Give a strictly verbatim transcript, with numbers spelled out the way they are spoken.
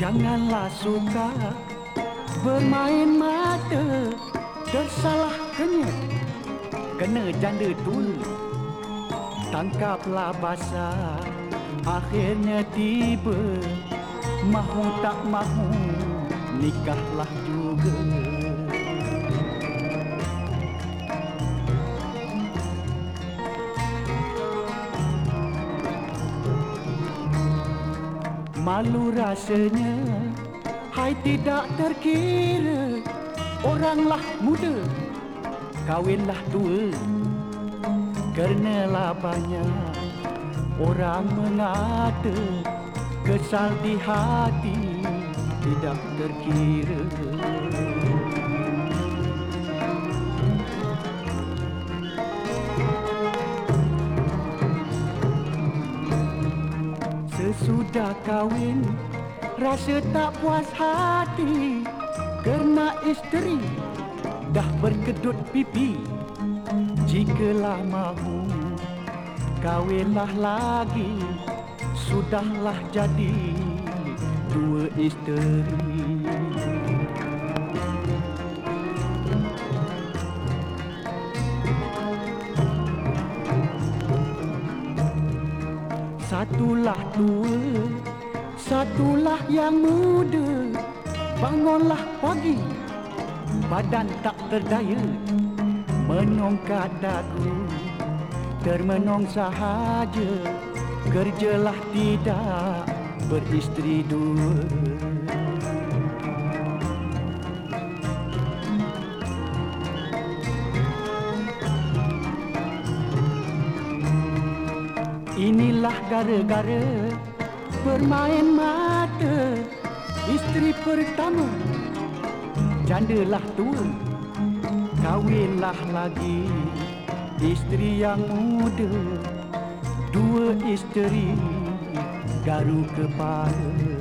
Janganlah suka bermain mata, tersalah kenyat kena janda tua. Tangkaplah basah, akhirnya tiba. Mahu tak mahu, nikahlah juga. Malu rasanya, hai tidak terkira. Oranglah muda, kawinlah tua. Kernalah banyak orang mengata, kesal di hati tidak terkira. Sesudah kahwin rasa tak puas hati, kerana isteri dah berkedut pipi. Jikalah mahu kahwinlah lagi, sudahlah jadi dua isteri. Satulah tua, satulah yang muda. Bangunlah pagi, badan tak terdaya. Menongkat dagu, termenung sahaja. Kerjalah tidak beristeri dua. Inilah gara-gara bermain mata. Isteri pertama jandalah tua, kawinlah lagi isteri yang muda. Dua isteri garu kepala.